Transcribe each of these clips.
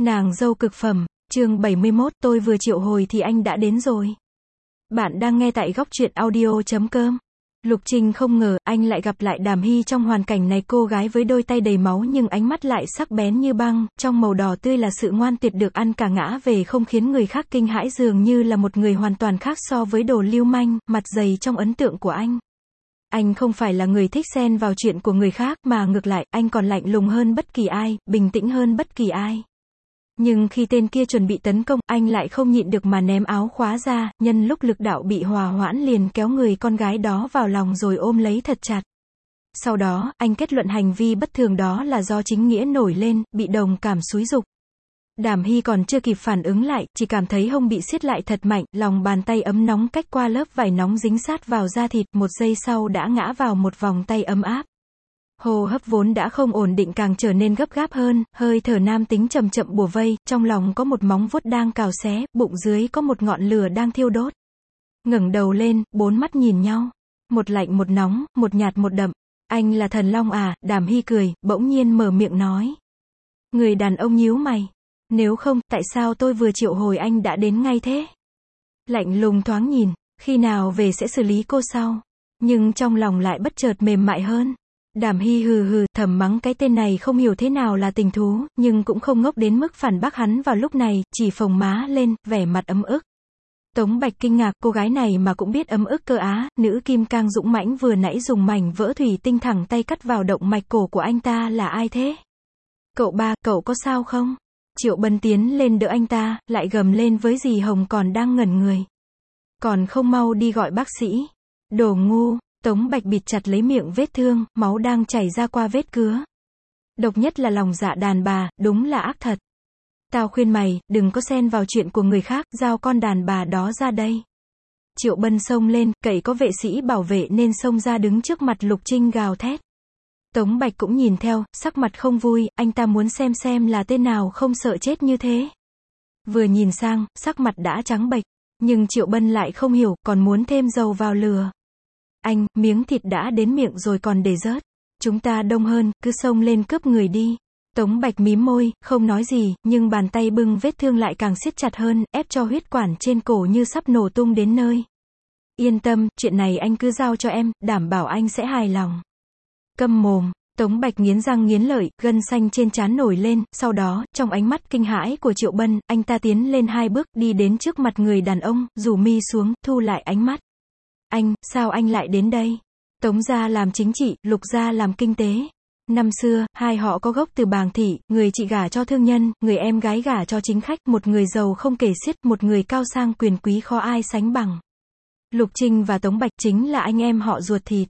Nàng dâu cực phẩm, chương 71, tôi vừa triệu hồi thì anh đã đến rồi. Bạn đang nghe tại góc truyện audio.com. Lục Trinh không ngờ, anh lại gặp lại Đàm Hy trong hoàn cảnh này, cô gái với đôi tay đầy máu nhưng ánh mắt lại sắc bén như băng, trong màu đỏ tươi là sự ngoan tuyệt được ăn cả ngã về không khiến người khác kinh hãi, dường như là một người hoàn toàn khác so với đồ lưu manh, mặt dày trong ấn tượng của anh. Anh không phải là người thích xen vào chuyện của người khác, mà ngược lại, anh còn lạnh lùng hơn bất kỳ ai, bình tĩnh hơn bất kỳ ai. Nhưng khi tên kia chuẩn bị tấn công, anh lại không nhịn được mà ném áo khóa ra, nhân lúc lực đạo bị hòa hoãn liền kéo người con gái đó vào lòng rồi ôm lấy thật chặt. Sau đó, anh kết luận hành vi bất thường đó là do chính nghĩa nổi lên, bị đồng cảm xúi giục. Đàm Hy còn chưa kịp phản ứng lại, chỉ cảm thấy hông bị siết lại thật mạnh, lòng bàn tay ấm nóng cách qua lớp vải nóng dính sát vào da thịt, một giây sau đã ngã vào một vòng tay ấm áp. Hô hấp vốn đã không ổn định càng trở nên gấp gáp hơn, hơi thở nam tính chậm chậm bủa vây, trong lòng có một móng vuốt đang cào xé, bụng dưới có một ngọn lửa đang thiêu đốt. Ngẩng đầu lên, bốn mắt nhìn nhau. Một lạnh một nóng, một nhạt một đậm. Anh là thần long à? Đàm Hy cười, bỗng nhiên mở miệng nói. Người đàn ông nhíu mày. Nếu không, tại sao tôi vừa triệu hồi anh đã đến ngay thế? Lạnh lùng thoáng nhìn, khi nào về sẽ xử lý cô sau. Nhưng trong lòng lại bất chợt mềm mại hơn. Đàm Hy hừ hừ, thầm mắng cái tên này không hiểu thế nào là tình thú, nhưng cũng không ngốc đến mức phản bác hắn vào lúc này, chỉ phồng má lên, vẻ mặt ấm ức. Tống Bạch kinh ngạc, cô gái này mà cũng biết ấm ức cơ á, nữ kim cang dũng mãnh vừa nãy dùng mảnh vỡ thủy tinh thẳng tay cắt vào động mạch cổ của anh ta là ai thế? Cậu ba, cậu có sao không? Triệu Bân tiến lên đỡ anh ta, lại gầm lên với dì Hồng còn đang ngẩn người. Còn không mau đi gọi bác sĩ. Đồ ngu. Tống Bạch bịt chặt lấy miệng vết thương, máu đang chảy ra qua vết cứa. Độc nhất là lòng dạ đàn bà, đúng là ác thật. Tao khuyên mày, đừng có xen vào chuyện của người khác, giao con đàn bà đó ra đây. Triệu Bân xông lên, cậy có vệ sĩ bảo vệ nên xông ra đứng trước mặt Lục Trinh gào thét. Tống Bạch cũng nhìn theo, sắc mặt không vui, anh ta muốn xem là tên nào không sợ chết như thế. Vừa nhìn sang, sắc mặt đã trắng bệch, nhưng Triệu Bân lại không hiểu, còn muốn thêm dầu vào lửa. Anh, miếng thịt đã đến miệng rồi còn để rớt. Chúng ta đông hơn, cứ xông lên cướp người đi. Tống Bạch mím môi, không nói gì, nhưng bàn tay bưng vết thương lại càng siết chặt hơn, ép cho huyết quản trên cổ như sắp nổ tung đến nơi. Yên tâm, chuyện này anh cứ giao cho em, đảm bảo anh sẽ hài lòng. Câm mồm. Tống Bạch nghiến răng nghiến lợi, gân xanh trên trán nổi lên, sau đó, trong ánh mắt kinh hãi của Triệu Bân, anh ta tiến lên 2 bước, đi đến trước mặt người đàn ông, rủ mi xuống, thu lại ánh mắt. Anh, sao anh lại đến đây? Tống gia làm chính trị, Lục gia làm kinh tế. Năm xưa, hai họ có gốc từ Bàng Thị, người chị gả cho thương nhân, người em gái gả cho chính khách, một người giàu không kể xiết, một người cao sang quyền quý khó ai sánh bằng. Lục Trinh và Tống Bạch chính là anh em họ ruột thịt.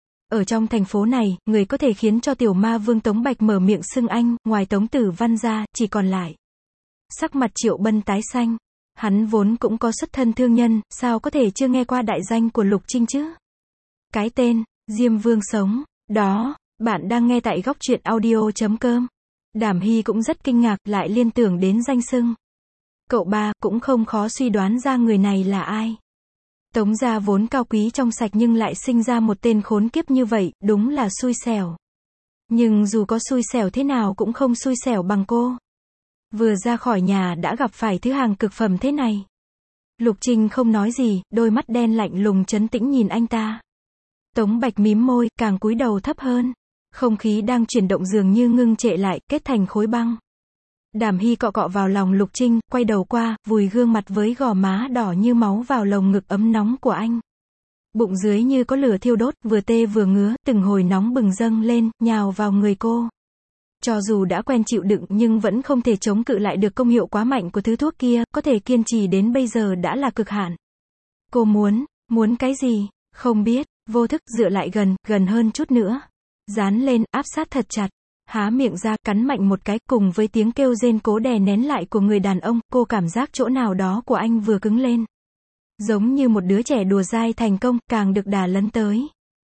Ở trong thành phố này, người có thể khiến cho tiểu ma vương Tống Bạch mở miệng xưng anh, ngoài Tống Tử Văn ra, chỉ còn lại. Sắc mặt Triệu Bân tái xanh. Hắn vốn cũng có xuất thân thương nhân, sao có thể chưa nghe qua đại danh của Lục Trinh chứ? Cái tên, Diêm Vương sống, đó, bạn đang nghe tại góc truyện audio.com. Đàm Hy cũng rất kinh ngạc, lại liên tưởng đến danh xưng. Cậu ba, cũng không khó suy đoán ra người này là ai. Tống gia vốn cao quý trong sạch nhưng lại sinh ra một tên khốn kiếp như vậy, đúng là xui xẻo. Nhưng dù có xui xẻo thế nào cũng không xui xẻo bằng cô. Vừa ra khỏi nhà đã gặp phải thứ hàng cực phẩm thế này. Lục Trinh không nói gì, đôi mắt đen lạnh lùng trấn tĩnh nhìn anh ta. Tống Bạch mím môi, càng cúi đầu thấp hơn. Không khí đang chuyển động dường như ngưng trệ lại, kết thành khối băng. Đàm Hy cọ cọ vào lòng Lục Trinh, quay đầu qua, vùi gương mặt với gò má đỏ như máu vào lồng ngực ấm nóng của anh. Bụng dưới như có lửa thiêu đốt, vừa tê vừa ngứa, từng hồi nóng bừng dâng lên, nhào vào người cô. Cho dù đã quen chịu đựng nhưng vẫn không thể chống cự lại được công hiệu quá mạnh của thứ thuốc kia, có thể kiên trì đến bây giờ đã là cực hạn. Cô muốn cái gì? Không biết, vô thức dựa lại gần hơn chút nữa. Dán lên, áp sát thật chặt. Há miệng ra, cắn mạnh một cái, cùng với tiếng kêu rên cố đè nén lại của người đàn ông, cô cảm giác chỗ nào đó của anh vừa cứng lên. Giống như một đứa trẻ đùa dai thành công, càng được đà lấn tới.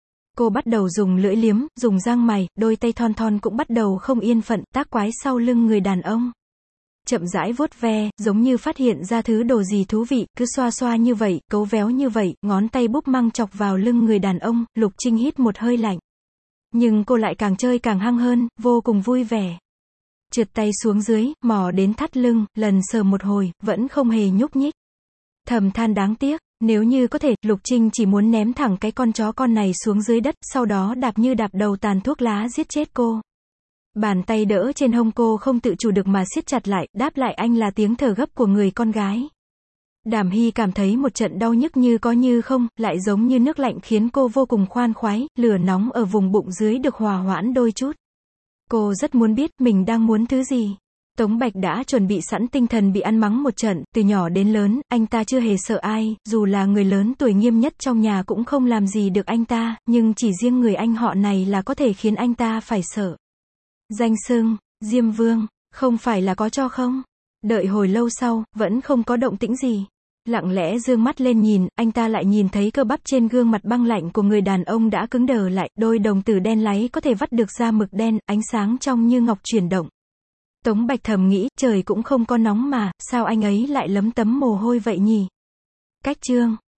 Cô bắt đầu dùng lưỡi liếm, dùng răng mày, đôi tay thon thon cũng bắt đầu không yên phận, tác quái sau lưng người đàn ông. Chậm rãi vuốt ve, giống như phát hiện ra thứ đồ gì thú vị, cứ xoa xoa như vậy, cấu véo như vậy, ngón tay búp măng chọc vào lưng người đàn ông, Lục Trinh hít một hơi lạnh. Nhưng cô lại càng chơi càng hăng hơn, vô cùng vui vẻ. Trượt tay xuống dưới, mò đến thắt lưng, lần sờ một hồi, vẫn không hề nhúc nhích. Thầm than đáng tiếc, nếu như có thể, Lục Trinh chỉ muốn ném thẳng cái con chó con này xuống dưới đất, sau đó đạp như đạp đầu tàn thuốc lá giết chết cô. Bàn tay đỡ trên hông cô không tự chủ được mà siết chặt lại, đáp lại anh là tiếng thở gấp của người con gái. Đàm Hy cảm thấy một trận đau nhức như có như không, lại giống như nước lạnh khiến cô vô cùng khoan khoái, lửa nóng ở vùng bụng dưới được hòa hoãn đôi chút. Cô rất muốn biết mình đang muốn thứ gì. Tống Bạch đã chuẩn bị sẵn tinh thần bị ăn mắng một trận, từ nhỏ đến lớn, anh ta chưa hề sợ ai, dù là người lớn tuổi nghiêm nhất trong nhà cũng không làm gì được anh ta, nhưng chỉ riêng người anh họ này là có thể khiến anh ta phải sợ. Danh xưng, Diêm Vương, không phải là có cho không? Đợi hồi lâu sau, vẫn không có động tĩnh gì. Lặng lẽ dương mắt lên nhìn, anh ta lại nhìn thấy cơ bắp trên gương mặt băng lạnh của người đàn ông đã cứng đờ lại, đôi đồng tử đen láy có thể vắt được ra mực đen, ánh sáng trong như ngọc chuyển động. Tống Bạch thầm nghĩ, trời cũng không có nóng mà, sao anh ấy lại lấm tấm mồ hôi vậy nhỉ? Cách chương